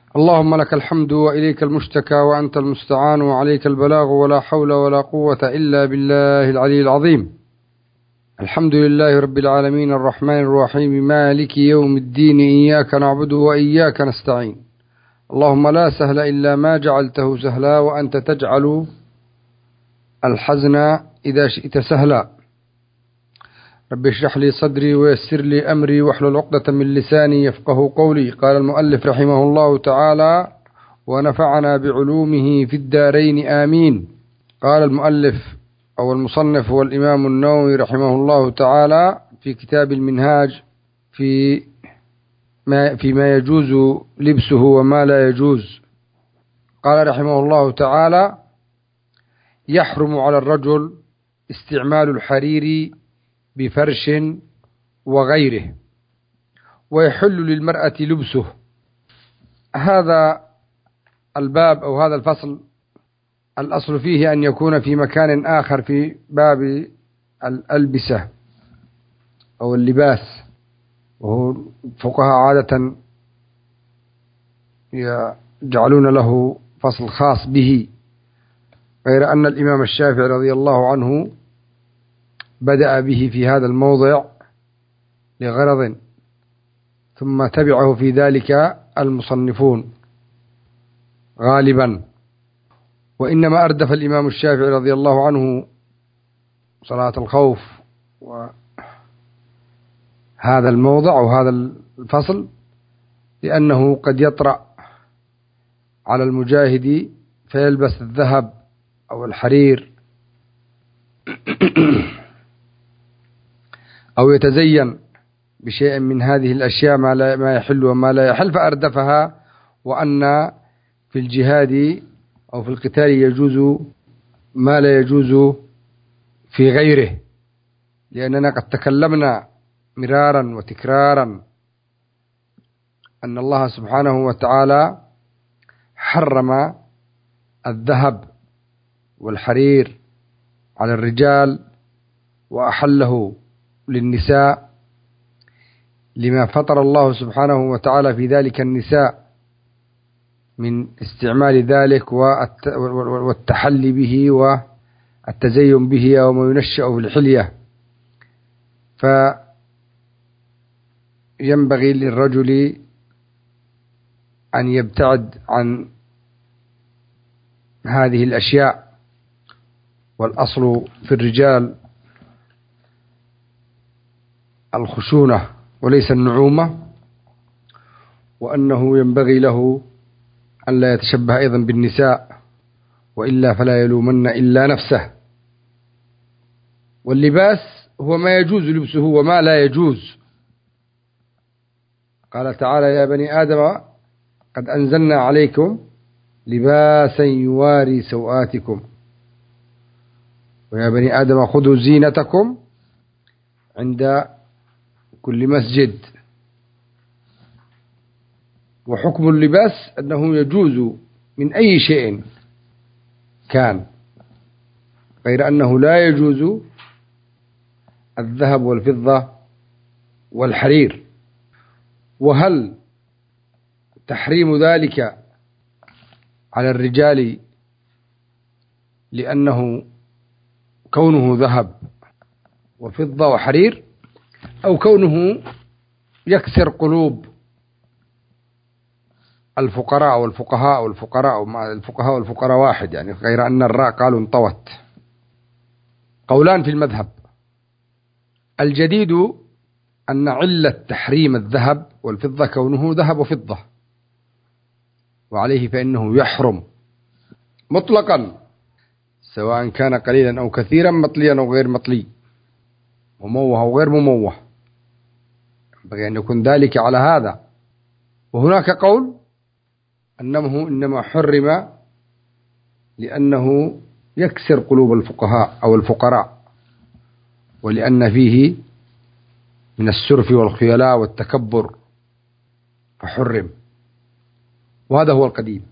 اللهم لك الحمد وإليك المشتكى وأنت المستعان وعليك البلاغ ولا حول ولا قوة إلا بالله العلي العظيم. الحمد لله رب العالمين الرحمن الرحيم مالك يوم الدين، إياك نعبد وإياك نستعين. اللهم لا سهل إلا ما جعلته سهلا وأنت تجعل الحزن إذا شئت سهلا. رب اشرح لي صدري ويسر لي أمري واحلل عقدة من لساني يفقه قولي. قال المؤلف رحمه الله تعالى: ونفعنا بعلومه في الدارين آمين. قال المؤلف أو المصنف هو الإمام النووي رحمه الله تعالى في كتاب المنهاج فيما يجوز لبسه وما لا يجوز. قال رحمه الله تعالى: يحرم على الرجل استعمال الحرير بفرش وغيره، ويحل للمرأة لبسه. هذا الباب أو هذا الفصل الأصل فيه أن يكون في مكان آخر في باب الألبسة أو اللباس، وهو الفقهاء عادة يجعلون له فصل خاص به، غير أن الإمام الشافعي رضي الله عنه بدأ به في هذا الموضع لغرض، ثم تبعه في ذلك المصنفون غالبا. وإنما أردف الإمام الشافعي رضي الله عنه صلاة الخوف وهذا الموضع أو هذا الفصل لأنه قد يطرأ على المجاهد فيلبس الذهب أو الحرير أو يتزين بشيء من هذه الأشياء ما يحل وما لا يحل، فأردفها وأن في الجهاد أو في القتال يجوز ما لا يجوز في غيره، لأننا قد تكلمنا مرارا وتكرارا أن الله سبحانه وتعالى حرم الذهب والحرير على الرجال وأحله للنساء، لما فطر الله سبحانه وتعالى في ذلك النساء من استعمال ذلك والتحلي به والتزين به أو ما ينشأ في الحلية. فينبغي للرجل أن يبتعد عن هذه الأشياء، والأصل في الرجال الخشونة وليس النعومة، وأنه ينبغي له أن لا يتشبه أيضا بالنساء، وإلا فلا يلومن إلا نفسه. واللباس هو ما يجوز لبسه وما لا يجوز. قال تعالى: يا بني آدم قد أنزلنا عليكم لباسا يواري سوآتكم، ويا بني آدم خذوا زينتكم عند كل مسجد. وحكم اللباس أنه يجوز من أي شيء كان، غير أنه لا يجوز الذهب والفضة والحرير. وهل تحريم ذلك على الرجال لأنه كونه ذهب وفضة وحرير، أو كونه يكسر قلوب الفقراء والفقهاء والفقراء واحد، يعني غير أن الراء قالوا انطوت؟ قولان في المذهب. الجديد أن علة تحريم الذهب والفضة كونه ذهب وفضة، وعليه فإنه يحرم مطلقا، سواء كان قليلا أو كثيرا، مطليا أو غير مطلي، مموه أو غير مموه، ينبغي أن يكون ذلك على هذا. وهناك قول أنه إنما حرم لأنه يكسر قلوب الفقهاء أو الفقراء، ولأن فيه من السرف والخيلاء والتكبر فحرم، وهذا هو القديم.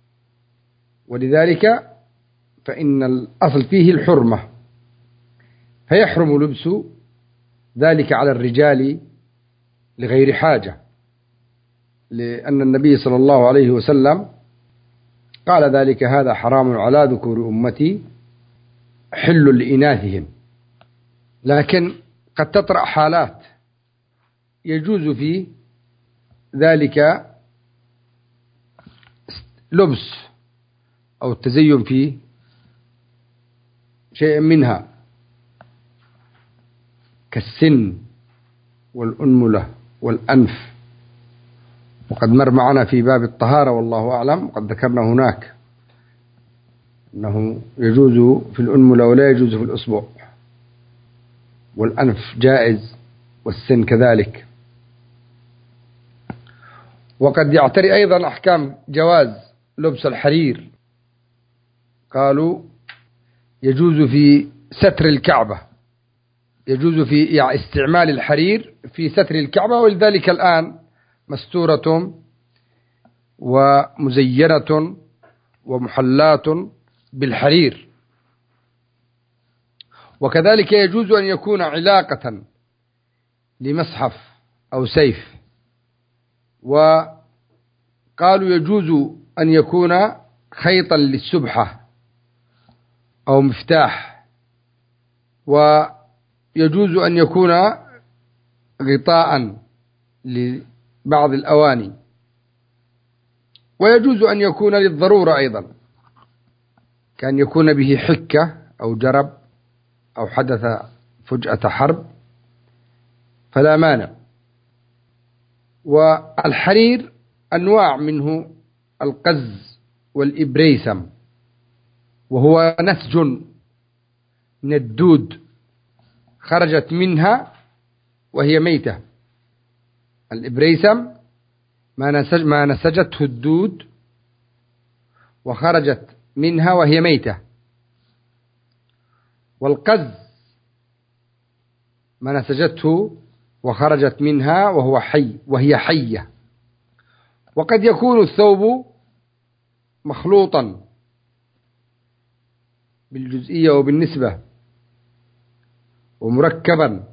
ولذلك فإن الأصل فيه الحرمة، فيحرم لبس ذلك على الرجال لغير حاجة، لأن النبي صلى الله عليه وسلم قال ذلك: هذا حرام على ذكور أمتي حل لإناثهم. لكن قد تطرأ حالات يجوز في ذلك لبس أو التزين في شيء منها كالسن والأنملة والأنف، وقد مر معنا في باب الطهارة والله أعلم، وقد ذكرنا هناك أنه يجوز في الأنملة ولا يجوز في الأصبع، والأنف جائز والسن كذلك. وقد يعتري أيضا أحكام جواز لبس الحرير، قالوا يجوز في ستر الكعبة، يجوز في استعمال الحرير في ستر الكعبة، ولذلك الآن مستورة ومزينة ومحلاة بالحرير. وكذلك يجوز أن يكون علاقة لمصحف أو سيف، وقالوا يجوز أن يكون خيطا للسبحة أو مفتاح، ويجوز أن يكون غطاء لبعض الأواني، ويجوز أن يكون للضرورة أيضا، كان يكون به حكة أو جرب أو حدث فجأة حرب فلا مانع. والحرير أنواع منه القز والإبريسم، وهو نسج من الدود خرجت منها وهي ميتة. الإبريسم ما نسجته الدود وخرجت منها وهي ميتة، والقز ما نسجته وخرجت منها وهو حي وهي حية. وقد يكون الثوب مخلوطا بالجزئية وبالنسبة ومركبا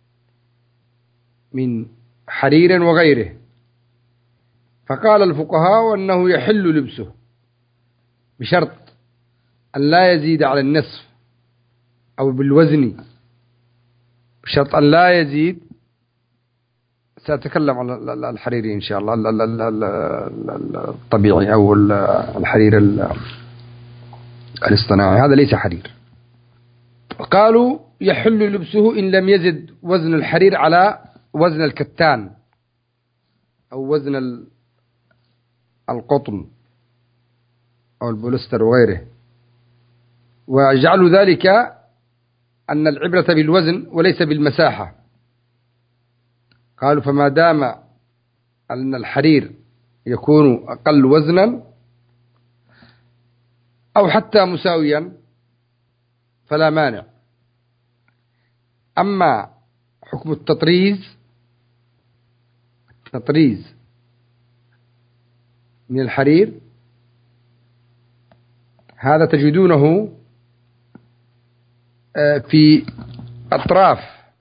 من حرير وغيره، فقال الفقهاء أنه يحل لبسه بشرط أن لا يزيد على النصف، أو بالوزن بشرط أن لا يزيد. سأتكلم عن الحريري إن شاء الله، الطبيعي أو الحرير الاصطناعي، هذا ليس حرير. قالوا يحل لبسه إن لم يزد وزن الحرير على وزن الكتان أو وزن القطن أو البوليستر وغيره. وجعلوا ذلك أن العبرة بالوزن وليس بالمساحة. قالوا فما دام أن الحرير يكون أقل وزنا أو حتى مساويا فلا مانع. أما حكم التطريز من الحرير، هذا تجدونه في أطراف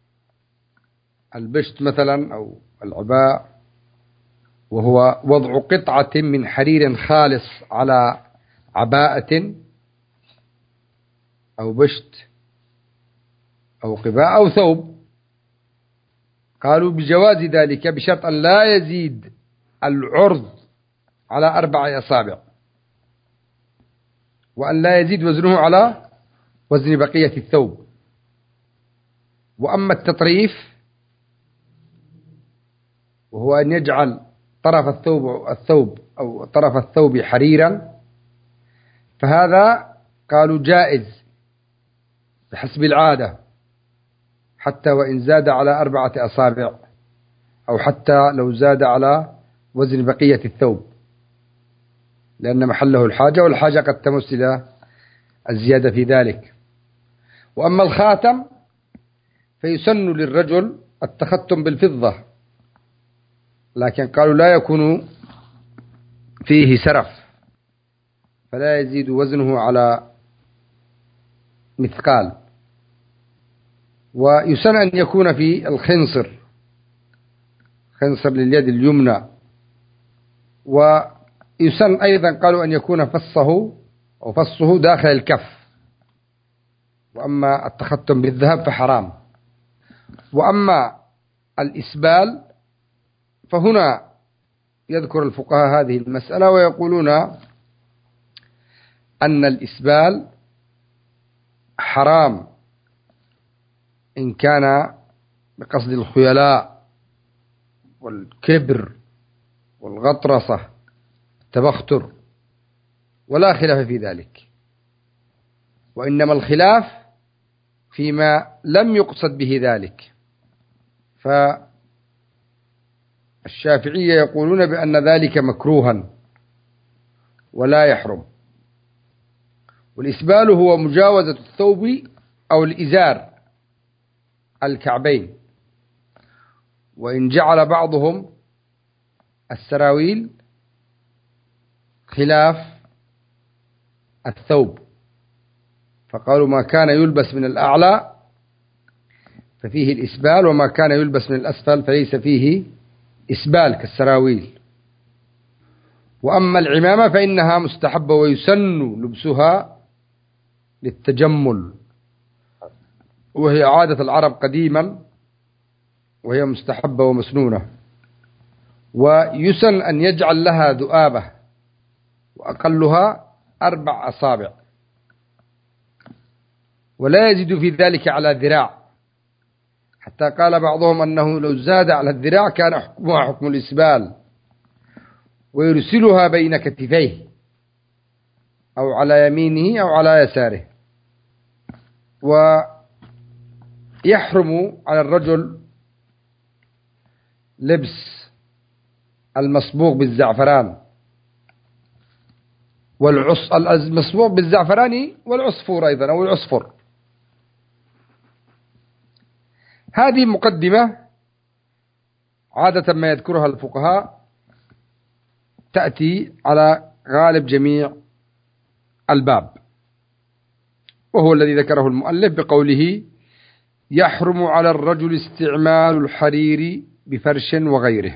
البشت مثلا أو العباء، وهو وضع قطعة من حرير خالص على عباءة أو بشت أو قباء أو ثوب. قالوا بجواز ذلك بشرط أن لا يزيد العرض على 4 أصابع، وأن لا يزيد وزنه على وزن بقية الثوب. وأما التطريف وهو أن يجعل طرف الثوب أو طرف الثوب حريرا، فهذا قالوا جائز بحسب العادة، حتى وإن زاد على 4 أصابع، أو حتى لو زاد على وزن بقية الثوب، لأن محله الحاجة، والحاجة قد تمس إلى الزيادة في ذلك. وأما الخاتم فيسن للرجل التختم بالفضة، لكن قالوا لا يكون فيه سرف، فلا يزيد وزنه على مثقال. ويسن أن يكون في الخنصر، خنصر لليد اليمنى ويسن أيضا قالوا أن يكون فصه داخل الكف، وأما التختم بالذهب فحرام. وأما الإسبال فهنا يذكر الفقهاء هذه المسألة ويقولون أن الإسبال حرام إن كان بقصد الخيلاء والكبر والغطرسة التبختر، ولا خلاف في ذلك، وإنما الخلاف فيما لم يقصد به ذلك. فالشافعية يقولون بأن ذلك مكروها ولا يحرم. والإسبال هو مجاوزة الثوب أو الإزار الكعبين، وإن جعل بعضهم السراويل خلاف الثوب، فقالوا ما كان يلبس من الأعلى ففيه الإسبال، وما كان يلبس من الأسفل فليس فيه إسبال كالسراويل. وأما العمامة فإنها مستحبة ويسن لبسها للتجمل، وهي عادة العرب قديما، وهي مستحبة ومسنونة. ويسن أن يجعل لها ذؤابة وأقلها 4 أصابع، ولا يزيد في ذلك على ذراع، حتى قال بعضهم أنه لو زاد على الذراع كان حكمها حكم الإسبال، ويرسلها بين كتفيه أو على يمينه أو على يساره. ويحرم على الرجل لبس المصبوغ بالزعفران المصبوغ بالزعفران والعصفور أيضا أو العصفر. هذه مقدمة عادة ما يذكرها الفقهاء تأتي على غالب جميع الباب، وهو الذي ذكره المؤلف بقوله يحرم على الرجل استعمال الحرير بفرش وغيره.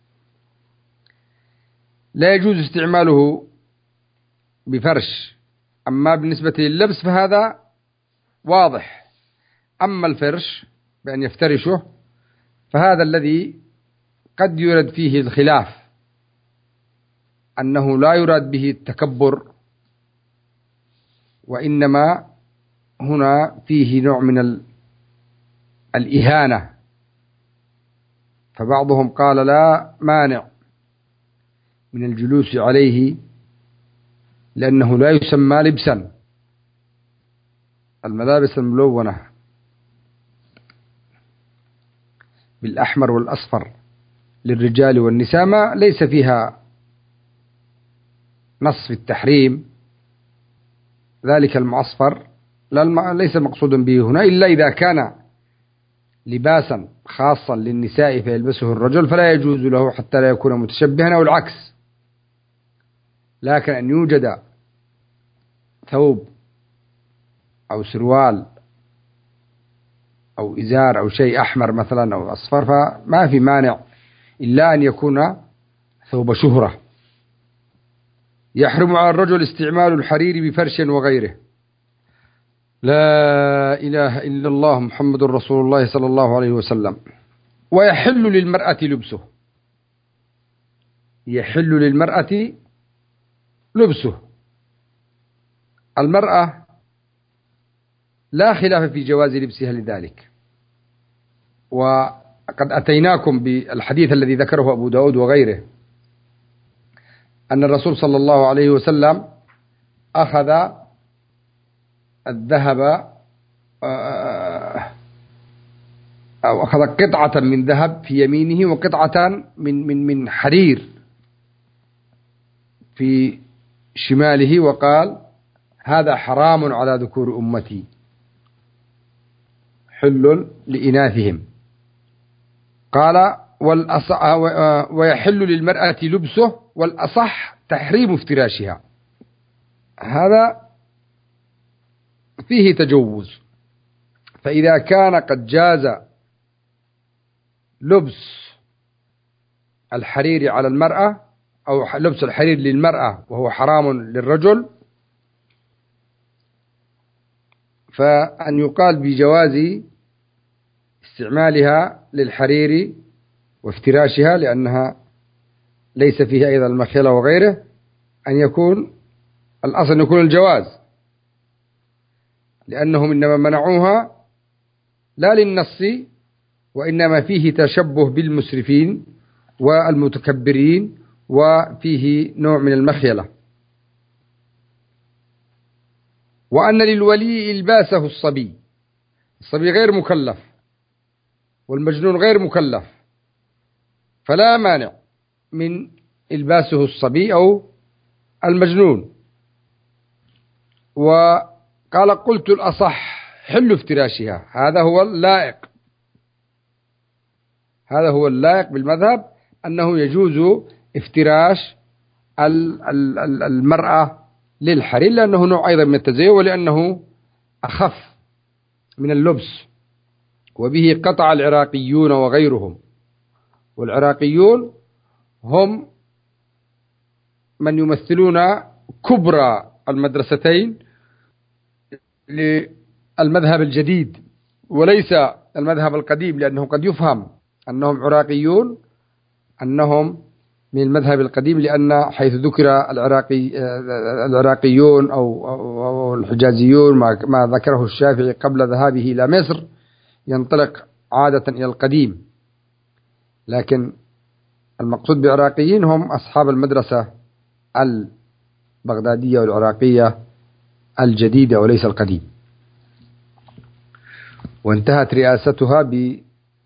لا يجوز استعماله بفرش، أما بالنسبة لللبس فهذا واضح. أما الفرش بأن يفترشه فهذا الذي قد يرد فيه الخلاف، أنه لا يراد به التكبر، وإنما هنا فيه نوع من الإهانة. فبعضهم قال لا مانع من الجلوس عليه لأنه لا يسمى لبسا. الملابس الملونة بالأحمر والأصفر للرجال والنساء ما ليس فيها نص في التحريم، ذلك المعصفر ليس مقصودا به هنا، إلا إذا كان لباسا خاصا للنساء فيلبسه الرجل فلا يجوز له حتى لا يكون متشبها، أو العكس. لكن أن يوجد ثوب أو سروال أو إزار أو شيء أحمر مثلا أو أصفر فما في مانع، إلا أن يكون ثوب شهرة. يحرم على الرجل استعمال الحرير بفرش وغيره. لا إله إلا الله محمد رسول الله صلى الله عليه وسلم. ويحل للمرأة لبسه، يحل للمرأة لبسه. المرأة لا خلاف في جواز لبسها لذلك، وقد أتيناكم بالحديث الذي ذكره أبو داود وغيره أن الرسول صلى الله عليه وسلم أخذ الذهب أو أخذ قطعة من ذهب في يمينه وقطعة من حرير في شماله، وقال هذا حرام على ذكور أمتي حل لإناثهم. قال ويحل للمرأة لبسه، والأصح تحريم افتراشها. هذا فيه تجوز، فإذا كان قد جاز لبس الحرير على المرأة أو لبس الحرير للمرأة وهو حرام للرجل، فأن يقال بجواز استعمالها للحرير وافتراشها لأنها ليس فيها أيضا المخيلة وغيره، أن يكون الأصل أن يكون الجواز، لأنهم إنما منعوها لا للنص، وإنما فيه تشبه بالمسرفين والمتكبرين، وفيه نوع من المخيلة. وأن للولي إلباسه الصبي غير مكلف والمجنون غير مكلف، فلا مانع من إلباسه الصبي أو المجنون. وقال قلت الأصح حل افتراشها، هذا هو اللائق بالمذهب، أنه يجوز افتراش المرأة للحرير، لأنه نوع أيضا من التزين، ولأنه أخف من اللبس. وبه قطع العراقيون وغيرهم، والعراقيون هم من يمثلون كبرى المدرستين للمذهب الجديد وليس المذهب القديم، لأنه قد يفهم أنهم عراقيون أنهم من المذهب القديم، لأن حيث ذكر العراقيون أو الحجازيون ما ذكره الشافعي قبل ذهابه إلى مصر ينطلق عادة إلى القديم، لكن المقصود بعراقيين هم أصحاب المدرسة البغدادية والعراقية الجديدة وليس القديم. وانتهت رئاستها بأبي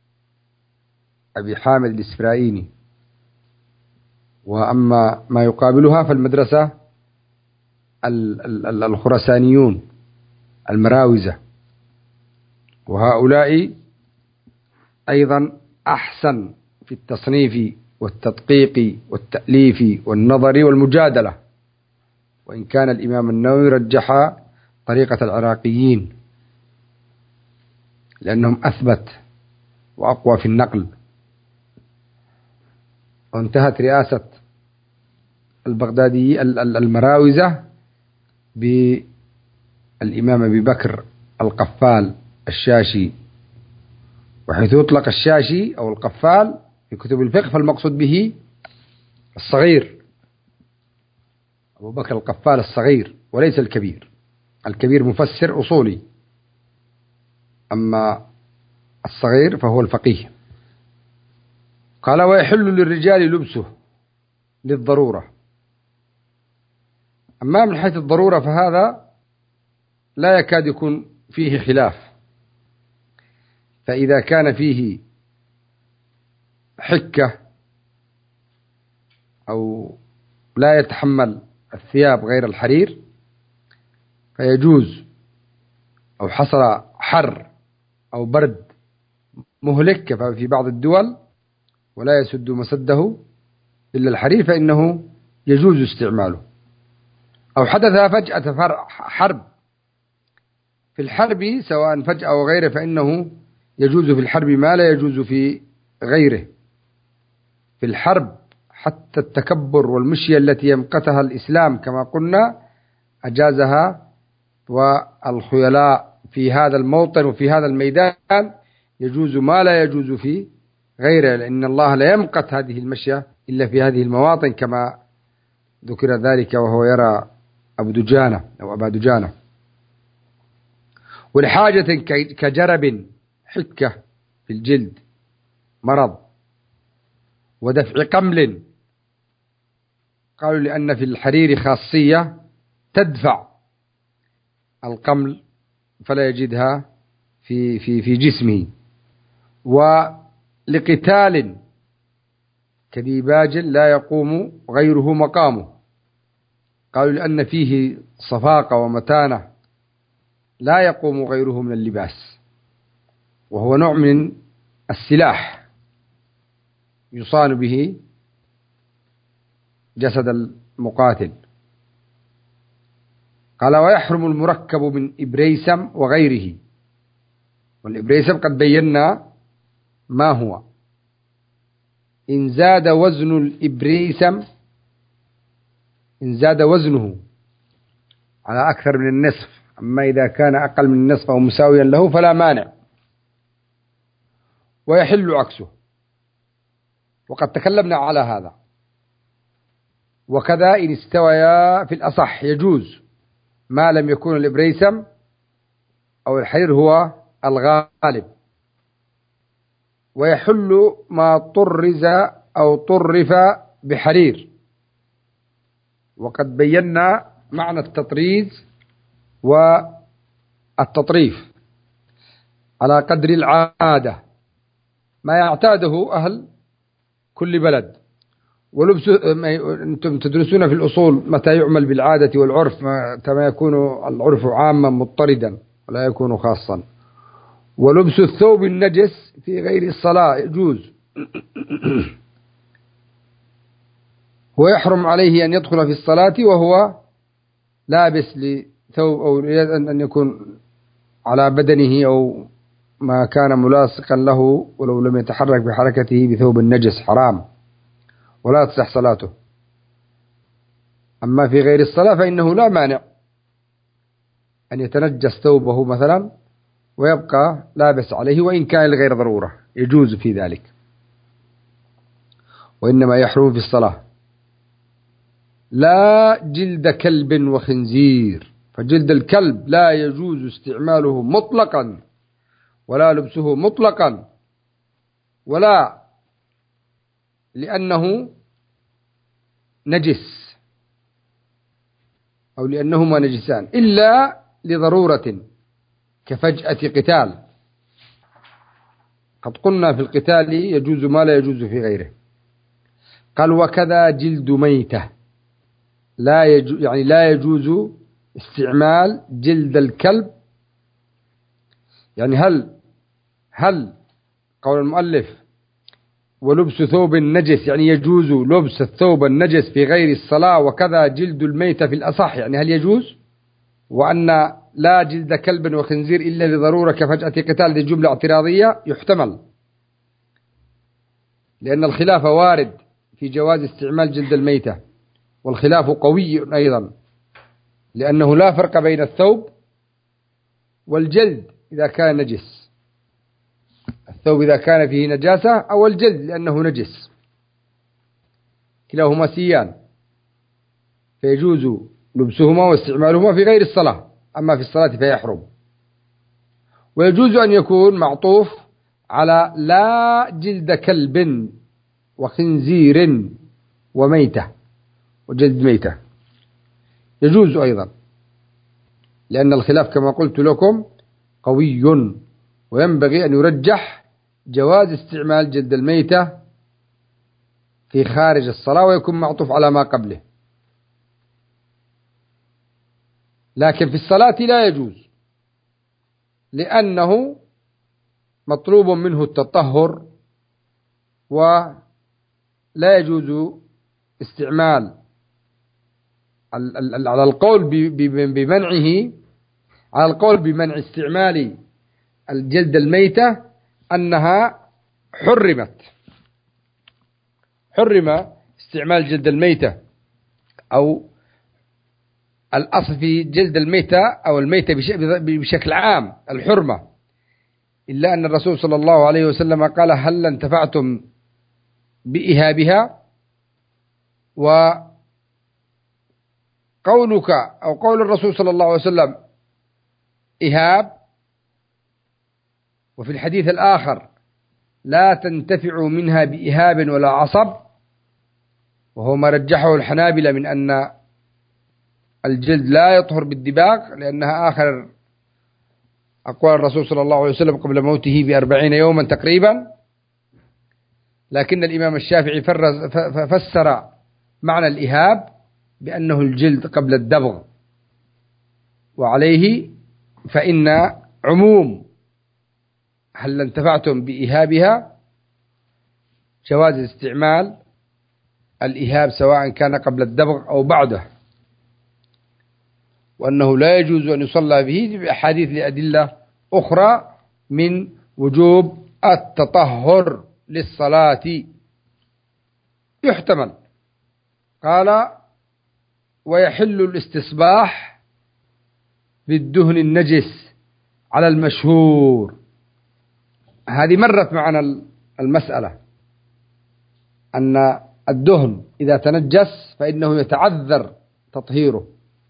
حامد الإسفرايني. وأما ما يقابلها فالمدرسة الخراسانيون المراوزة، وهؤلاء أيضا أحسن في التصنيف والتدقيق والتأليف والنظر والمجادلة، وإن كان الإمام النووي رجح طريقة العراقيين لأنهم أثبت وأقوى في النقل. وانتهت رئاسة البغدادي المراوزة بالإمام أبي بكر القفال الشاشي. وحيث يطلق الشاشي أو القفال في كتب الفقه فالمقصود به الصغير، أبو بكر القفال الصغير وليس الكبير. الكبير مفسر أصولي، أما الصغير فهو الفقيه. قال ويحل للرجال لبسه للضرورة. أما من حيث الضرورة فهذا لا يكاد يكون فيه خلاف، فإذا كان فيه حكة أو لا يتحمل الثياب غير الحرير فيجوز، أو حصل حر أو برد مهلك كما في بعض الدول ولا يسد مسده إلا الحرير فإنه يجوز استعماله. أو حدث فجأة حرب، في الحرب سواء فجأة أو غيره فإنه يجوز في الحرب ما لا يجوز في غيره. في الحرب حتى التكبر والمشية التي يمقتها الإسلام كما قلنا أجازها، والخيلاء في هذا الموطن وفي هذا الميدان يجوز ما لا يجوز في غيره، لأن الله لا يمقت هذه المشية إلا في هذه المواطن كما ذكر ذلك وهو يرى أبو دجانة أو أبا دجانة. ولحاجة كجرب حكة في الجلد مرض ودفع قمل، قالوا لأن في الحرير خاصية تدفع القمل فلا يجدها في جسمه. ولقتال كديباج لا يقوم غيره مقامه، قالوا لأن فيه صفاقة ومتانة لا يقوم غيره من اللباس، وهو نوع من السلاح يصان به جسد المقاتل. قال ويحرم المركب من إبريسم وغيره. والإبريسم قد بينا ما هو. إن زاد وزن الإبريسم إن زاد وزنه على أكثر من النصف، أما إذا كان أقل من النصف أو مساويا له فلا مانع. ويحل عكسه، وقد تكلمنا على هذا. وكذا إن استويا في الأصح يجوز، ما لم يكون الإبريسم أو الحرير هو الغالب. ويحل ما طرز أو طرف بحرير، وقد بينا معنى التطريز والتطريف على قدر العادة، ما يعتاده أهل كل بلد. ولبس أنتم تدرسون في الأصول متى يعمل بالعادة والعرف، متى ما يكون العرف عاما مضطردا ولا يكون خاصا. ولبس الثوب النجس في غير الصلاة يجوز، ويحرم عليه أن يدخل في الصلاة وهو لابس لثوب، أو أن يكون على بدنه أو ما كان ملاصقا له ولو لم يتحرك بحركته بثوب النجس، حرام ولا تصح صلاته. أما في غير الصلاة فإنه لا مانع أن يتنجس ثوبه مثلا ويبقى لابس عليه، وإن كان لغير ضرورة يجوز في ذلك، وإنما يحرم في الصلاة. لا جلد كلب وخنزير، فجلد الكلب لا يجوز استعماله مطلقا ولا لبسه مطلقا، ولا لأنه نجس أو لأنهما نجسان، إلا لضرورة كفجأة قتال. قد قلنا في القتال يجوز ما لا يجوز في غيره. قال وكذا جلد ميتة، لا يجوز استعمال جلد الكلب. يعني هل قول المؤلف ولبس ثوب النجس يعني يجوز لبس الثوب النجس في غير الصلاة، وكذا جلد الميتة في الأصح، يعني هل يجوز؟ وأن لا جلد كلب وخنزير إلا لضرورة كفجأة قتال، دي جملة اعتراضية يحتمل، لأن الخلاف وارد في جواز استعمال جلد الميتة، والخلاف قوي أيضا، لأنه لا فرق بين الثوب والجلد إذا كان نجس. الثوب إذا كان فيه نجاسة، أو الجلد لأنه نجس، كلاهما سيان، فيجوز لبسهما واستعمالهما في غير الصلاة، أما في الصلاة فيحرم. ويجوز أن يكون معطوف على لا جلد كلب وخنزير وميتة، وجلد ميتة يجوز أيضا، لأن الخلاف كما قلت لكم قوي، وينبغي أن يرجح جواز استعمال جلد الميتة في خارج الصلاة ويكون معطوف على ما قبله. لكن في الصلاة لا يجوز، لأنه مطلوب منه التطهر، ولا يجوز استعمال على القول بمنعه، على القول بمنع استعمال الجلد الميتة أنها حرم استعمال جلد الميتة، أو الأصل في جلد الميتة أو الميتة بشكل عام الحرمة، إلا أن الرسول صلى الله عليه وسلم قال هل انتفعتم بإهابها. وقولك أو قول الرسول صلى الله عليه وسلم إهاب، وفي الحديث الآخر لا تنتفع منها بإهاب ولا عصب، وهو ما رجحه الحنابلة من أن الجلد لا يطهر بالدباغ، لأنها آخر أقوال الرسول صلى الله عليه وسلم قبل موته ب40 يوما تقريبا. لكن الإمام الشافعي فسر معنى الإهاب بأنه الجلد قبل الدبغ، وعليه فإن عموم هل انتفعتم بإهابها جواز استعمال الإهاب سواء كان قبل الدبغ أو بعده، وأنه لا يجوز أن يصلى به بأحاديث لأدلة أخرى من وجوب التطهر للصلاة يحتمل. قال ويحل الاستصباح بالدهن النجس على المشهور. هذه مرت معنا المسألة أن الدهن إذا تنجس فإنه يتعذر تطهيره،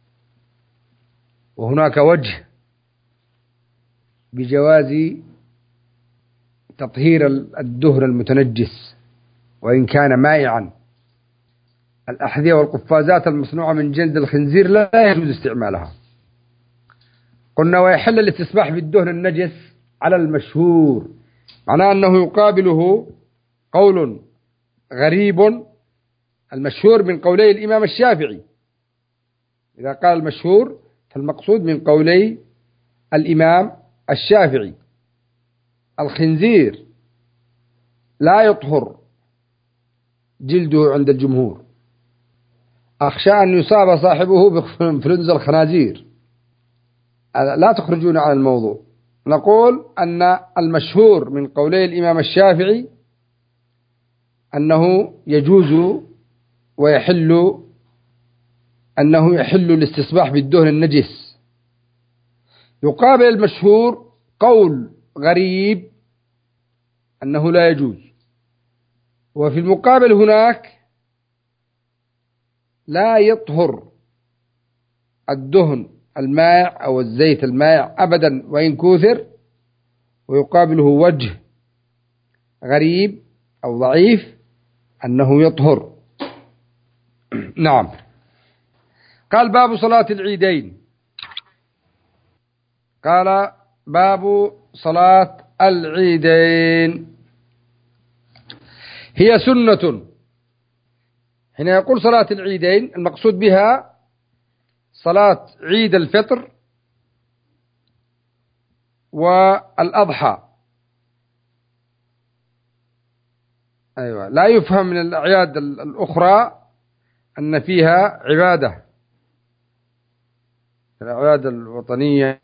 وهناك وجه بجواز تطهير الدهن المتنجس وإن كان مائعا. الأحذية والقفازات المصنوعة من جلد الخنزير لا يجوز استعمالها. قلنا ويحل الاستصباح بالدهن النجس على المشهور، معناه أنه يقابله قول غريب. المشهور من قولي الإمام الشافعي، إذا قال المشهور فالمقصود من قولي الإمام الشافعي. الخنزير لا يطهر جلده عند الجمهور، أخشى أن يصاب صاحبه بإنفلونزا الخنازير. لا تخرجون عن الموضوع. نقول أن المشهور من قولي الإمام الشافعي أنه يجوز ويحل، أنه يحل الاستصباح بالدهن النجس. يقابل المشهور قول غريب أنه لا يجوز. وفي المقابل هناك لا يطهر الدهن المائع أو الزيت المائع أبدا وإن كوثر، ويقابله وجه غريب أو ضعيف أنه يطهر. نعم. قال باب صلاة العيدين. قال باب صلاة العيدين هي سنة. حين يقول صلاة العيدين المقصود بها صلاة عيد الفطر والأضحى. أيوة، لا يفهم من الأعياد الأخرى أن فيها عبادة، الأعياد الوطنية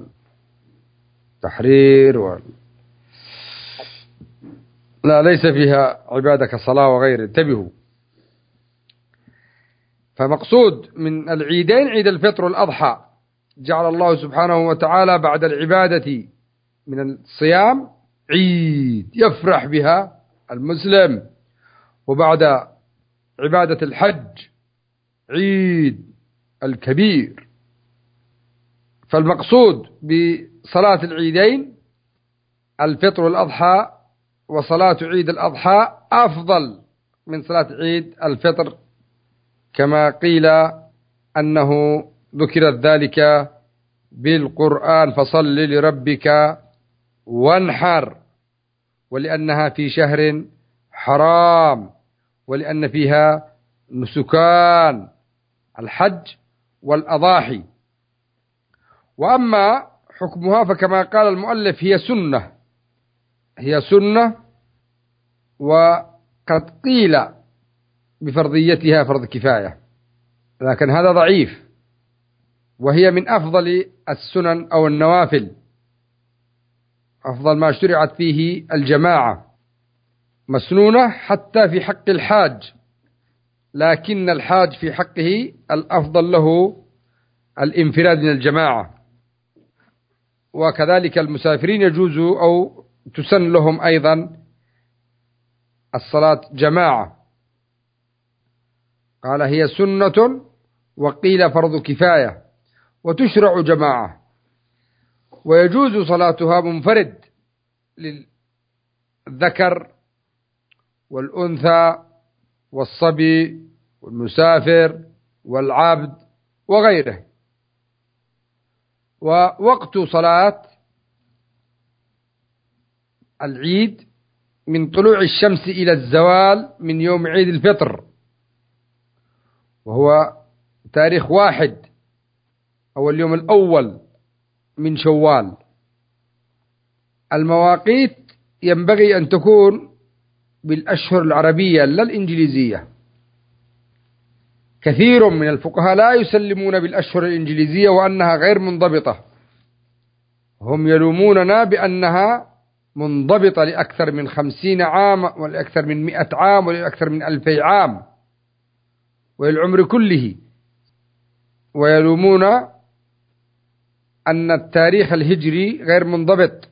والتحرير لا، ليس فيها عبادة كالصلاة وغيره. انتبهوا. فمقصود من العيدين عيد الفطر والأضحى، جعل الله سبحانه وتعالى بعد العبادة من الصيام عيد يفرح بها المسلم، وبعد عبادة الحج عيد الكبير. فالمقصود بصلاة العيدين الفطر والأضحى، وصلاة عيد الأضحى أفضل من صلاة عيد الفطر، كما قيل أنه ذكرت ذلك بالقرآن فصل لربك وانحر، ولأنها في شهر حرام، ولأن فيها نسكان الحج والأضاحي. وأما حكمها فكما قال المؤلف هي سنة، هي سنة، وقد قيل بفرضيتها فرض كفاية، لكن هذا ضعيف. وهي من أفضل السنن أو النوافل، أفضل ما شرعت فيه الجماعة، مسنونة حتى في حق الحاج، لكن الحاج في حقه الأفضل له الانفراد من الجماعة. وكذلك المسافرين يجوز أو تسن لهم أيضا الصلاة جماعة. قال هي سنة، وقيل فرض كفاية، وتشرع جماعة، ويجوز صلاتها منفرد للذكر والأنثى والصبي والمسافر والعبد وغيره. ووقت صلاة العيد من طلوع الشمس إلى الزوال من يوم عيد الفطر، وهو تاريخ 1 أو اليوم الأول من شوال. المواقيت ينبغي أن تكون بالأشهر العربية لا الإنجليزية. كثير من الفقهاء لا يسلمون بالأشهر الإنجليزية وأنها غير منضبطة، هم يلوموننا بأنها منضبطة لأكثر من 50 عام ولأكثر من 100 عام ولأكثر من 2000 عام وللعمر كله. ويلومون أن التاريخ الهجري غير منضبط،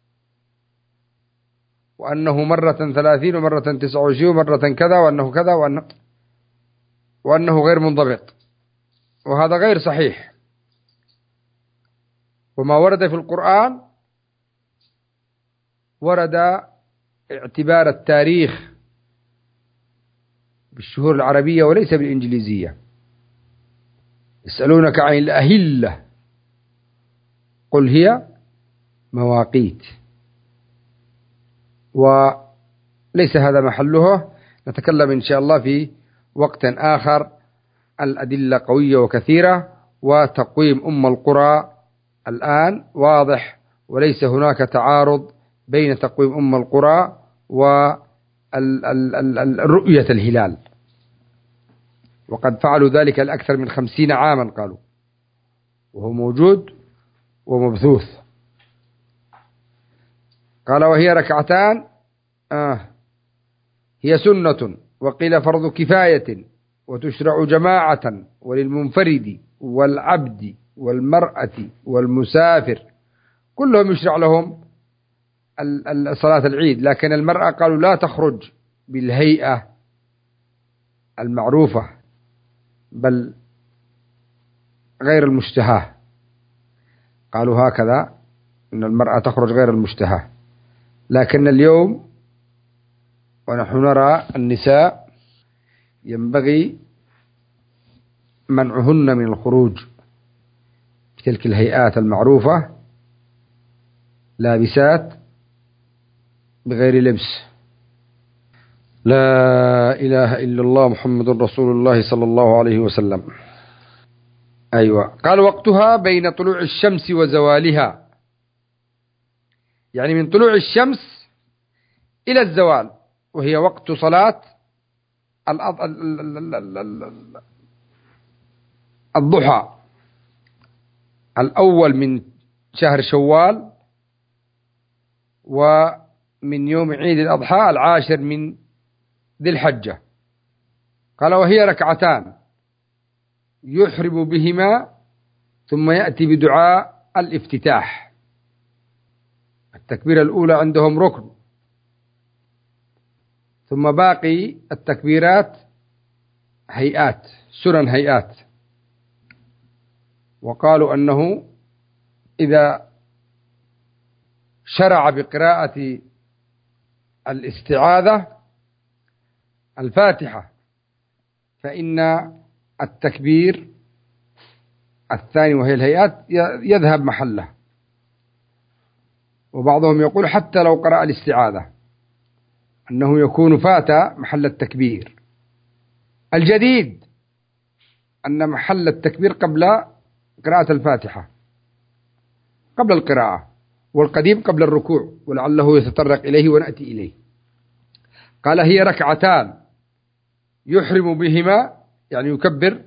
وأنه مرة 30 ومرة 29 ومرة كذا وأنه كذا وأنه غير منضبط، وهذا غير صحيح. وما ورد في القرآن ورد اعتبار التاريخ بالشهور العربية وليس بالإنجليزية. يسألونك عن الأهلة قل هي مواقيت، وليس هذا محله، نتكلم إن شاء الله في وقت آخر. الأدلة قوية وكثيرة، وتقويم أم القرى الآن واضح، وليس هناك تعارض بين تقويم أم القرى ورؤية الهلال، وقد فعلوا ذلك الأكثر من 50 عاما قالوا، وهو موجود ومبثوث. قال وهي ركعتان هي سنة، وقيل فرض كفاية، وتشرع جماعة وللمنفرد والعبد والمرأة والمسافر، كلهم يشرع لهم صلاة العيد. لكن المرأة قالوا لا تخرج بالهيئة المعروفة، بل غير المشتهاة، قالوا هكذا أن المرأة تخرج غير المشتهاة. لكن اليوم ونحن نرى النساء ينبغي منعهن من الخروج بتلك الهيئات المعروفة، لابسات بغير لبس. لا إله إلا الله محمد رسول الله صلى الله عليه وسلم. أيوة. قال وقتها بين طلوع الشمس وزوالها، يعني من طلوع الشمس إلى الزوال، وهي وقت صلاة الضحى الأول من شهر شوال، ومن يوم عيد الأضحى 10 من ذي الحجة. قال وهي ركعتان يحرم بهما، ثم يأتي بدعاء الافتتاح. التكبيرة الأولى عندهم ركن، ثم باقي التكبيرات هيئات، سنن هيئات. وقالوا أنه إذا شرع بقراءة الاستعاذة الفاتحة فإن التكبير الثاني وهي الهيئات يذهب محله. وبعضهم يقول حتى لو قرأ الاستعاذة أنه يكون فات محل التكبير. الجديد أن محل التكبير قبل قراءة الفاتحة، قبل القراءة، والقديم قبل الركوع، ولعله يتطرق إليه ونأتي إليه. قال هي ركعتان يحرم بهما، يعني يكبر،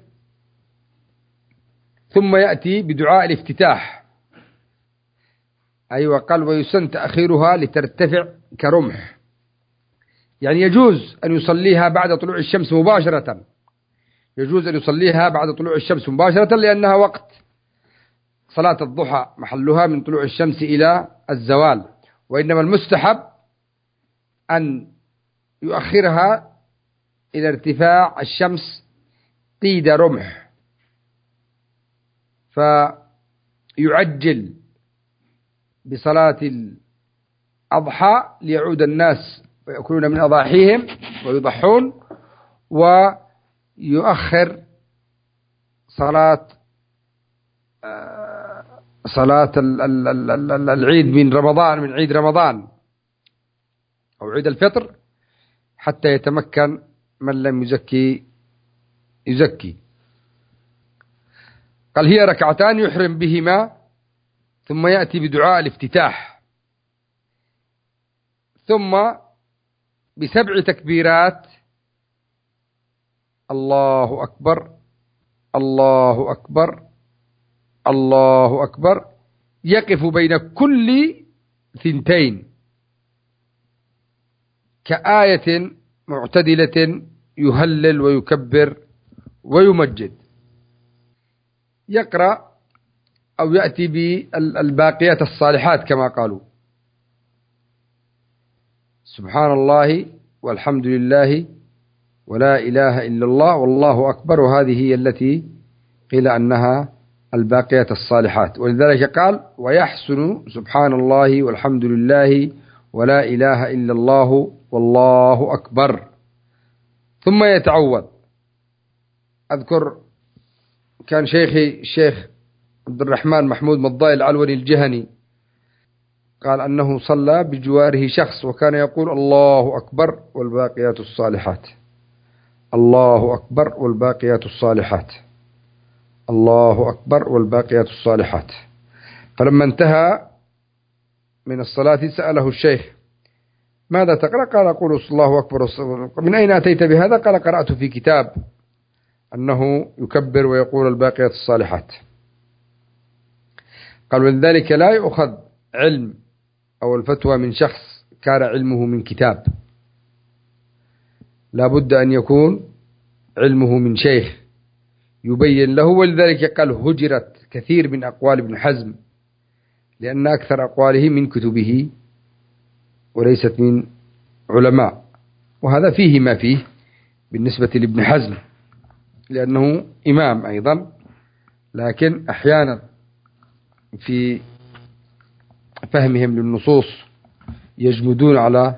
ثم يأتي بدعاء الافتتاح. أيوة. قال ويسن تأخيرها لترتفع كرمح، يعني يجوز أن يصليها بعد طلوع الشمس مباشرة، يجوز أن يصليها بعد طلوع الشمس مباشرة، لأنها وقت صلاة الضحى محلها من طلوع الشمس إلى الزوال. وإنما المستحب أن يؤخرها إلى ارتفاع الشمس قيد رمح، فيعجل بصلاة الأضحى ليعود الناس ويأكلون من أضاحيهم ويضحون، ويؤخر صلاة العيد من رمضان، من عيد رمضان أو عيد الفطر، حتى يتمكن من لم يزكي. قال هي ركعتان يحرم بهما، ثم يأتي بدعاء الافتتاح، ثم ب7 تكبيرات: الله أكبر الله أكبر الله أكبر، يقف بين كل 2 كآية معتدلة، يهلل ويكبر ويمجد. يقرأ أو يأتي بالباقيات الصالحات كما قالوا: سبحان الله والحمد لله ولا إله إلا الله والله أكبر، وهذه هي التي قيل أنها الباقيات الصالحات. ولذلك قال: ويحسن سبحان الله والحمد لله ولا إله إلا الله والله أكبر. ثم يتعوذ. أذكر كان شيخي الشيخ عبد الرحمن محمود مضاي العلوني الجهني قال أنه صلى بجواره شخص وكان يقول: الله أكبر والباقيات الصالحات، الله أكبر والباقيات الصالحات، الله أكبر والباقيات الصالحات. فلما انتهى من الصلاة سأله الشيخ: ماذا تقرأ؟ قال: أقول الله أكبر. من أين أتيت بهذا؟ قال: قرأت في كتاب أنه يكبر ويقول الباقيات الصالحات. قال: ولذلك لا يؤخذ علم أو الفتوى من شخص كان علمه من كتاب، لا بد أن يكون علمه من شيخ يبين له. ولذلك قال: هجرت كثير من أقوال ابن حزم، لأن أكثر أقواله من كتبه وليست من علماء، وهذا فيه ما فيه بالنسبة لابن حزم، لأنه إمام أيضا، لكن أحيانا في فهمهم للنصوص يجمدون على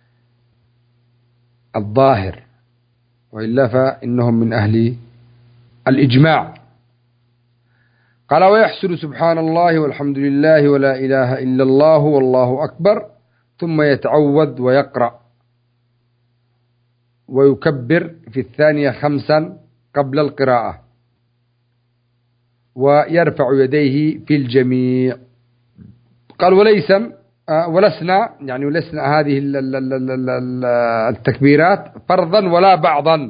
الظاهر، وإلا فإنهم من أهل الإجماع. قال: ويحسن سبحان الله والحمد لله ولا إله إلا الله والله أكبر، ثم يتعوذ ويقرأ ويكبر في الثانية 5 قبل القراءة، ويرفع يديه في الجميع. قال: ولسنا هذه التكبيرات فرضا ولا بعضا،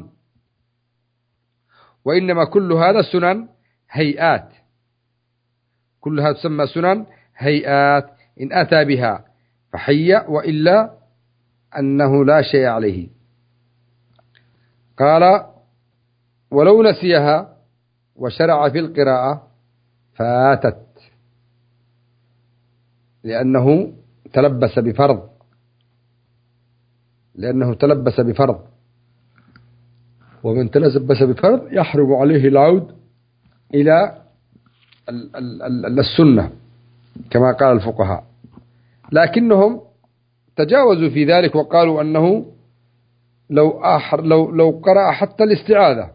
وإنما كل هذا سنن هيئات، كلها تسمى سنن هيئات، إن أتى بها فحي، وإلا أنه لا شيء عليه. قال: ولو نسيها وشرع في القراءة فاتت، لأنه تلبس بفرض، ومن تلبس بفرض يحرم عليه العود إلى السنة كما قال الفقهاء. لكنهم تجاوزوا في ذلك وقالوا أنه لو قرأ حتى الاستعاذة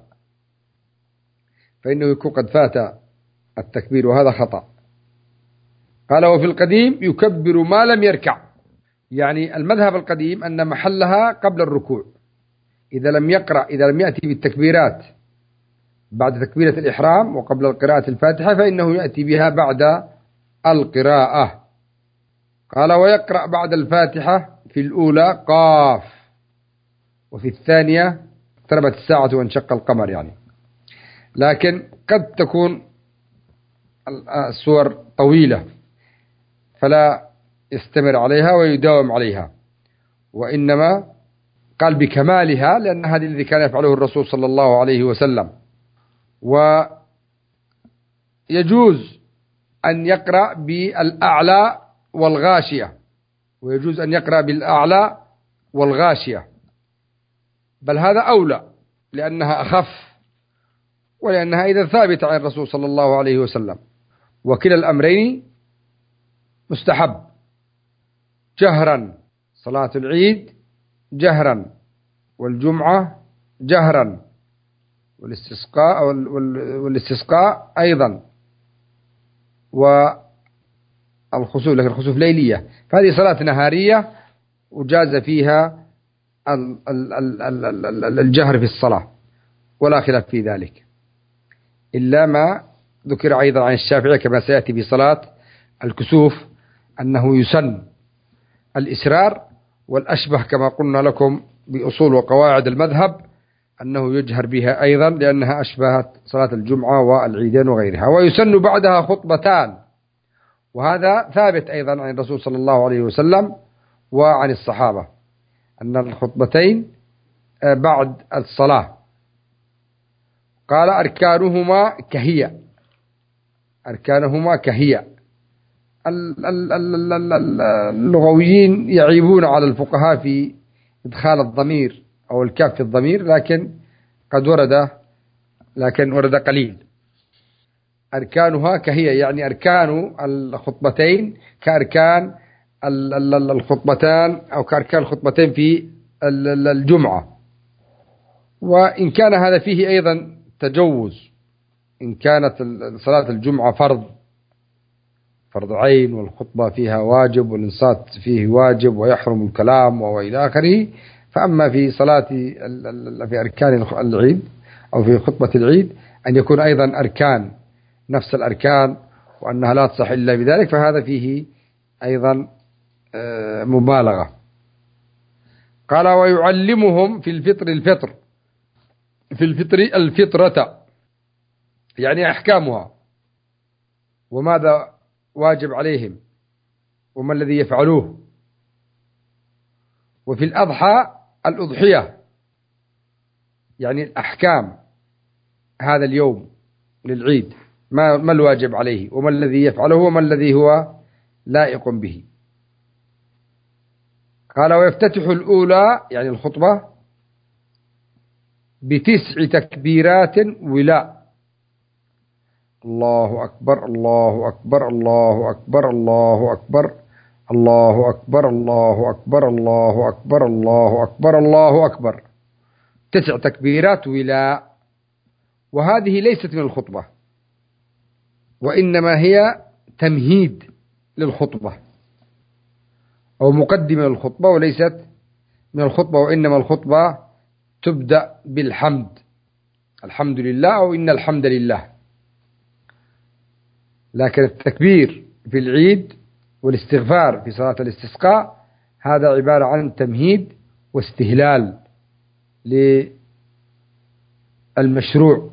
فإنه يكون قد فات التكبير، وهذا خطأ. قال: وفي القديم يكبر ما لم يركع، يعني المذهب القديم أن محلها قبل الركوع، إذا لم يأتي بالتكبيرات بعد تكبيرة الإحرام وقبل قراءة الفاتحة فإنه يأتي بها بعد القراءة. قال: ويقرأ بعد الفاتحة في الأولى قاف، وفي الثانية اقتربت الساعة وانشق القمر يعني. لكن قد تكون السور طويلة فلا يستمر عليها ويداوم عليها، وإنما قال بكمالها، لأن هذا الذي كان يفعله الرسول صلى الله عليه وسلم. ويجوز أن يقرأ بالأعلى والغاشية، ويجوز أن يقرأ بالأعلى والغاشية، بل هذا أولى لأنها أخف، ولأنها إذا ثابتة عن الرسول صلى الله عليه وسلم. وكلا الأمرين مستحب، جهرا صلاة العيد جهرا، والجمعة جهرا، والاستسقاء أيضا، والخسوف، لكن الخسوف ليلية، فهذه صلاة نهارية وجاز فيها الجهر في الصلاة ولا خلاف في ذلك، إلا ما ذكر أيضا عن الشافعي كما سيأتي في صلاة الكسوف أنه يسن الإسرار، والأشبه كما قلنا لكم بأصول وقواعد المذهب أنه يجهر بها أيضا، لأنها أشبهت صلاة الجمعة والعيدين وغيرها. ويسن بعدها خطبتان، وهذا ثابت أيضا عن الرسول صلى الله عليه وسلم وعن الصحابة أن الخطبتين بعد الصلاة. قال: أركانهما كهي، أركانهما كهي. اللغويين يعيبون على الفقهاء في إدخال الضمير أو الكاف في الضمير، لكن قد ورد قليل. أركانها كهي يعني أركان الخطبتين كأركان الخطبتان أو كأركان الخطبتين في الجمعة. وإن كان هذا فيه أيضا تجوز، إن كانت صلاة الجمعة فرض عين والخطبة فيها واجب والإنصات فيه واجب ويحرم الكلام وإلى آخره، فأما في صلاة في أركان العيد أو في خطبة العيد أن يكون أيضا أركان نفس الأركان وأنها لا تصح إلا بذلك، فهذا فيه أيضا مبالغة. قال ويعلمهم في الفطر الفطرة يعني أحكامها وماذا واجب عليهم وما الذي يفعلوه. وفي الأضحى الأضحية يعني الأحكام هذا اليوم للعيد، ما الواجب عليه وما الذي يفعله وما الذي هو لائق به. قال ويفتتح الأولى يعني الخطبة ب9 تكبيرات ولاء: الله أكبر الله أكبر الله أكبر الله أكبر الله أكبر الله أكبر الله أكبر الله أكبر الله أكبر، 9 تكبيرات ولاء. وهذه ليست من الخطبة، وإنما هي تمهيد للخطبة أو مقدمة للخطبة، وليست من الخطبة. وإنما الخطبة تبدأ بالحمد، الحمد لله أو إن الحمد لله. لكن التكبير في العيد والاستغفار في صلاة الاستسقاء هذا عبارة عن تمهيد واستهلال للمشروع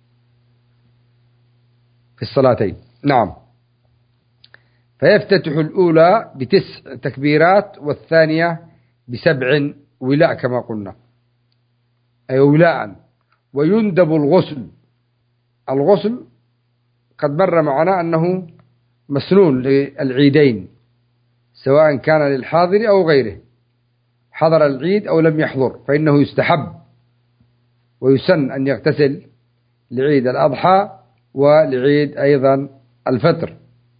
في الصلاتين. نعم. فيفتتح الأولى ب9 تكبيرات والثانية ب7 ولاء كما قلنا، أي ولاء. ويندب الغسل قد مر معنا أنه مسنون للعيدين، سواء كان للحاضر أو غيره، حضر العيد أو لم يحضر، فإنه يستحب ويسن أن يغتسل لعيد الأضحى ولعيد أيضا الفطر.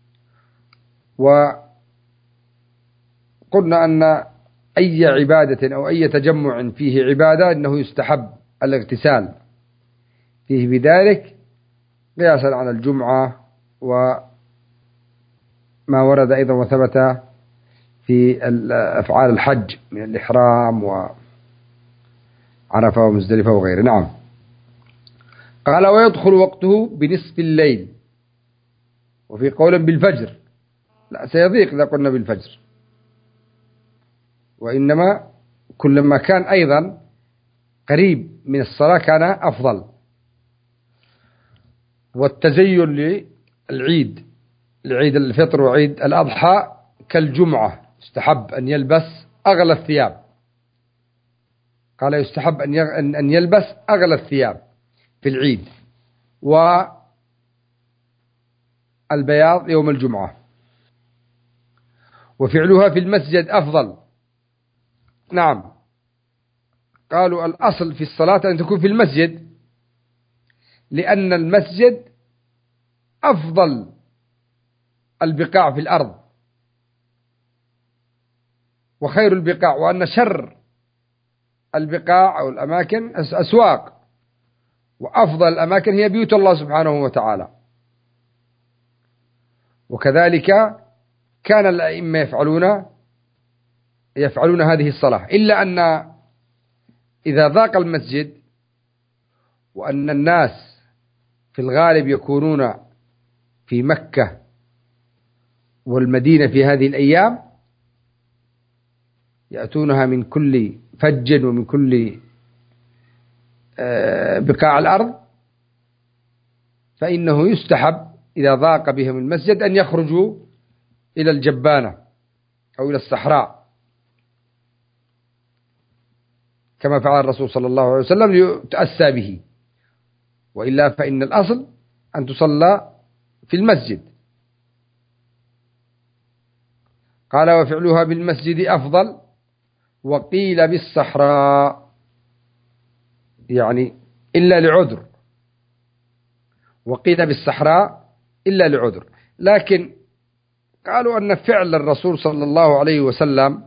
وقلنا أن أي عبادة أو أي تجمع فيه عبادة أنه يستحب الاغتسال فيه بذلك، قياسا على الجمعة وما ورد أيضا وثبت في أفعال الحج من الإحرام وعرفة ومزدلفة وغيره. نعم. قال ويدخل وقته بنصف الليل، وفي قول بالفجر، لا سيضيق إذا قلنا بالفجر، وإنما كلما كان أيضا قريب من الصلاة كان أفضل. والتزين للعيد، لعيد الفطر وعيد الأضحى كالجمعة، يستحب أن يلبس أغلى الثياب. قال يستحب أن يلبس أغلى الثياب في العيد، والبياض يوم الجمعة، وفعلها في المسجد أفضل. نعم. قالوا الأصل في الصلاة أن تكون في المسجد، لأن المسجد أفضل البقاع في الأرض وخير البقاع، وأن شر البقاع أو الأماكن أسواق، وأفضل الأماكن هي بيوت الله سبحانه وتعالى. وكذلك كان الأئمة يفعلون هذه الصلاة، إلا أن إذا ضاق المسجد وأن الناس في الغالب يكونون في مكة والمدينة في هذه الأيام، يأتونها من كل فج ومن كل بقاع الأرض، فإنه يستحب إذا ضاق بهم المسجد أن يخرجوا إلى الجبانة أو إلى الصحراء، كما فعل الرسول صلى الله عليه وسلم ليتأسى به. وإلا فإن الأصل أن تصلى في المسجد. قال وفعلها بالمسجد أفضل، وقيل بالصحراء، يعني إلا لعذر، وقيل بالصحراء إلا لعذر. لكن قالوا أن فعل الرسول صلى الله عليه وسلم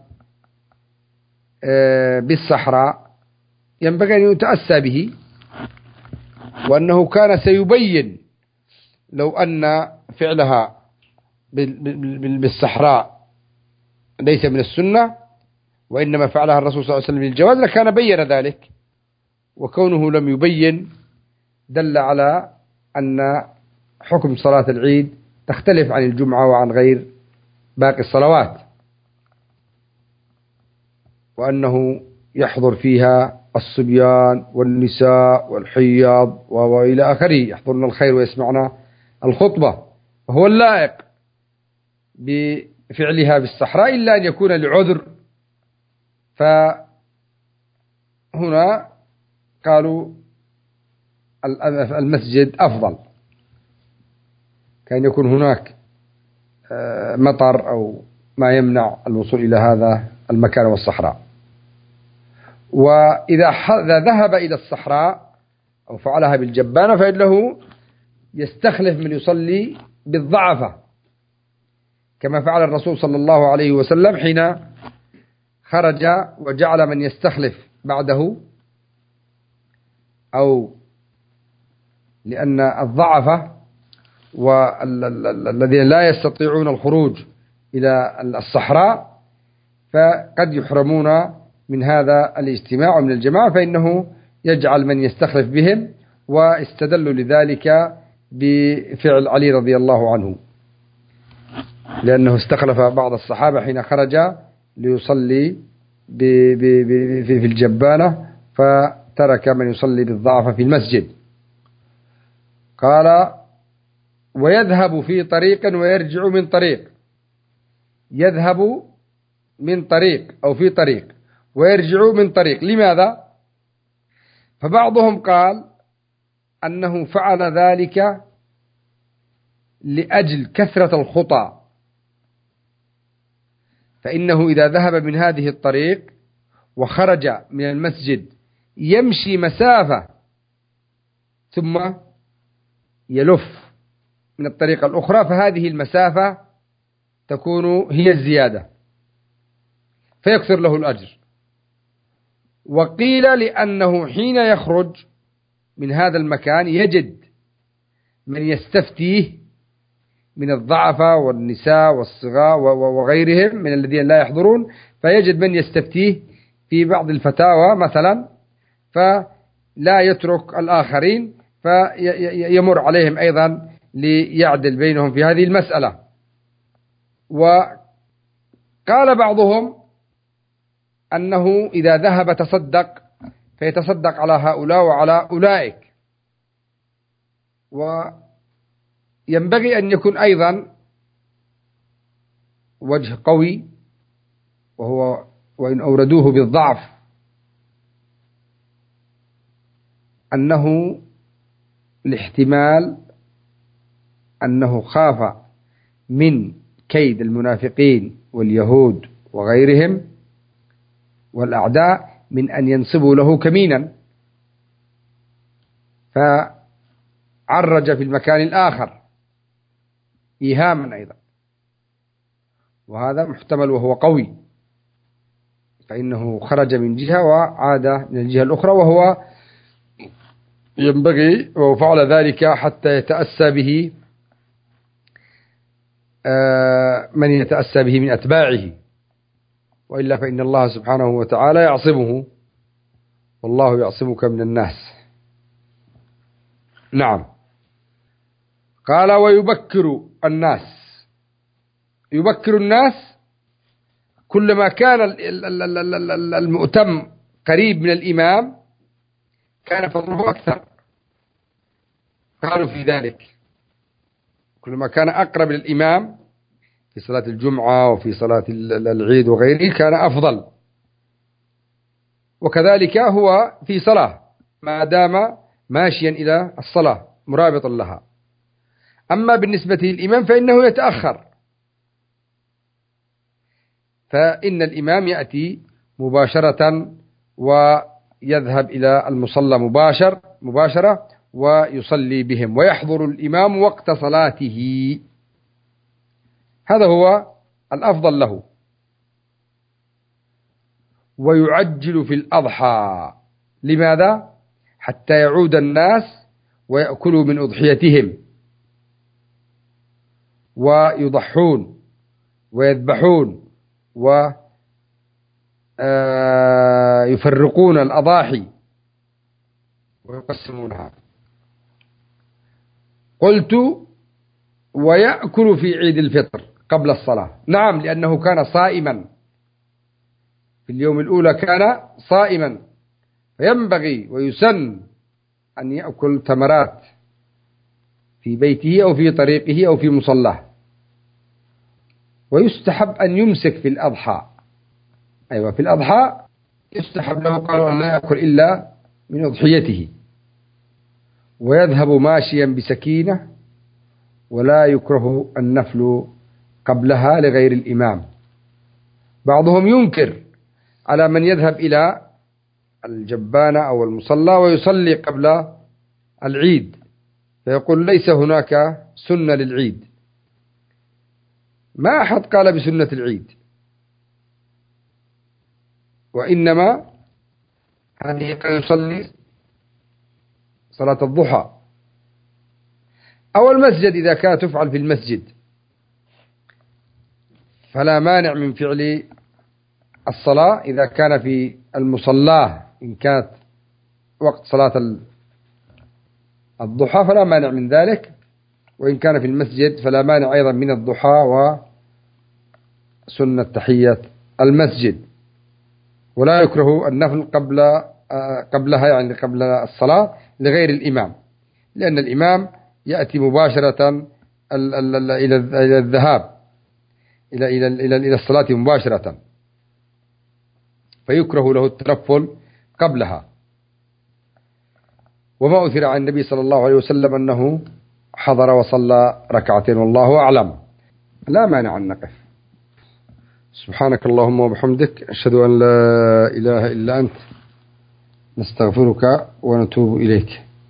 بالصحراء ينبغي أن يتأسى به، وأنه كان سيبين لو أن فعلها بالصحراء ليس من السنة وإنما فعلها الرسول صلى الله عليه وسلم للجواز لكان بين ذلك، وكونه لم يبين دل على أن حكم صلاة العيد تختلف عن الجمعة وعن غير باقي الصلوات، وأنه يحضر فيها الصبيان والنساء والحياض وإلى آخره، يحضرن الخير ويسمعن الخطبة، وهو اللائق بفعلها بالصحراء إلا أن يكون لعذر. فهنا قالوا المسجد أفضل، كان يكون هناك مطر أو ما يمنع الوصول إلى هذا المكان والصحراء. وإذا ذهب إلى الصحراء أو فعلها بالجبانة فإنه يستخلف من يصلي بالضعفة، كما فعل الرسول صلى الله عليه وسلم حين خرج وجعل من يستخلف بعده، أو لأن الضعفة والذين لا يستطيعون الخروج إلى الصحراء فقد يحرمون من هذا الاجتماع ومن الجماعة، فإنه يجعل من يستخلف بهم، واستدلوا لذلك بفعل علي رضي الله عنه، لأنه استخلف بعض الصحابة حين خرج ليصلي في الجبانة فترك من يصلي بالضعف في المسجد. قال ويذهب في طريق ويرجع من طريق، يذهب من طريق أو في طريق ويرجع من طريق، لماذا؟ فبعضهم قال أنه فعل ذلك لأجل كثرة الخطى، فإنه إذا ذهب من هذه الطريق وخرج من المسجد يمشي مسافة ثم يلف من الطريقة الأخرى، فهذه المسافة تكون هي الزيادة فيكثر له الأجر. وقيل لأنه حين يخرج من هذا المكان يجد من يستفتيه من الضعفاء والنساء والصغار وغيرهم من الذين لا يحضرون، فيجد من يستفتيه في بعض الفتاوى مثلا، فلا يترك الآخرين فيمر عليهم أيضا ليعدل بينهم في هذه المسألة. وقال بعضهم أنه إذا ذهب تصدق فيتصدق على هؤلاء وعلى أولئك. وينبغي أن يكون أيضا وجه قوي، وهو وإن أوردوه بالضعف أنه الاحتمال أنه خاف من كيد المنافقين واليهود وغيرهم والأعداء من أن ينصبوا له كمينا، فعرج في المكان الآخر إيهاما أيضا، وهذا محتمل وهو قوي، فإنه خرج من جهة وعاد من الجهة الأخرى، وهو ينبغي وفعل ذلك حتى يتأسى به من يتأسى به من أتباعه، وإلا فإن الله سبحانه وتعالى يعصمه، والله يعصمك من الناس. نعم. قال ويبكر الناس، يبكر الناس كلما كان المؤتم قريب من الإمام كان فضله أكثر، قالوا في ذلك كلما كان أقرب للإمام في صلاة الجمعة وفي صلاة العيد وغيره كان أفضل، وكذلك هو في صلاة ما دام ماشيا إلى الصلاة مرابطا لها. أما بالنسبة للإمام فإنه يتأخر، فإن الإمام يأتي مباشرة ويذهب إلى المصلى مباشرة ويصلي بهم، ويحضر الإمام وقت صلاته، هذا هو الأفضل له. ويعجل في الأضحى، لماذا؟ حتى يعود الناس ويأكلوا من أضحيتهم ويضحون ويذبحون ويفرقون الأضاحي ويقسمونها. قلت: ويأكل في عيد الفطر قبل الصلاة. نعم، لأنه كان صائما في اليوم الأولى، كان صائما، فينبغي ويسن أن يأكل تمرات في بيته أو في طريقه أو في مصلاه. ويستحب أن يمسك في الأضحى، أيوة في الأضحى يستحب له، قالوا أن لا يأكل إلا من أضحيته، ويذهب ماشيا بسكينة، ولا يكره النفل قبلها لغير الإمام. بعضهم ينكر على من يذهب إلى الجبانة أو المصلى ويصلي قبل العيد، فيقول ليس هناك سنة للعيد، ما أحد قال بسنة العيد، وإنما هذه كان يصلي صلاة الضحى أو المسجد. إذا كانت تفعل في المسجد فلا مانع من فعل الصلاة. إذا كان في المصلاة إن كانت وقت صلاة الضحى فلا مانع من ذلك، وإن كان في المسجد فلا مانع أيضا من الضحى وسنة تحية المسجد. ولا يكره النفل قبلها، يعني قبل الصلاة لغير الإمام، لأن الإمام يأتي مباشرة إلى الذهاب إلى الصلاة مباشرة، فيكره له التنفل قبلها. وما أثر عن النبي صلى الله عليه وسلم أنه حضر وصلى ركعتين، والله أعلم. لا مانع أن نقف. سبحانك اللهم وبحمدك، أشهد أن لا إله إلا أنت، نستغفرك ونتوب إليك.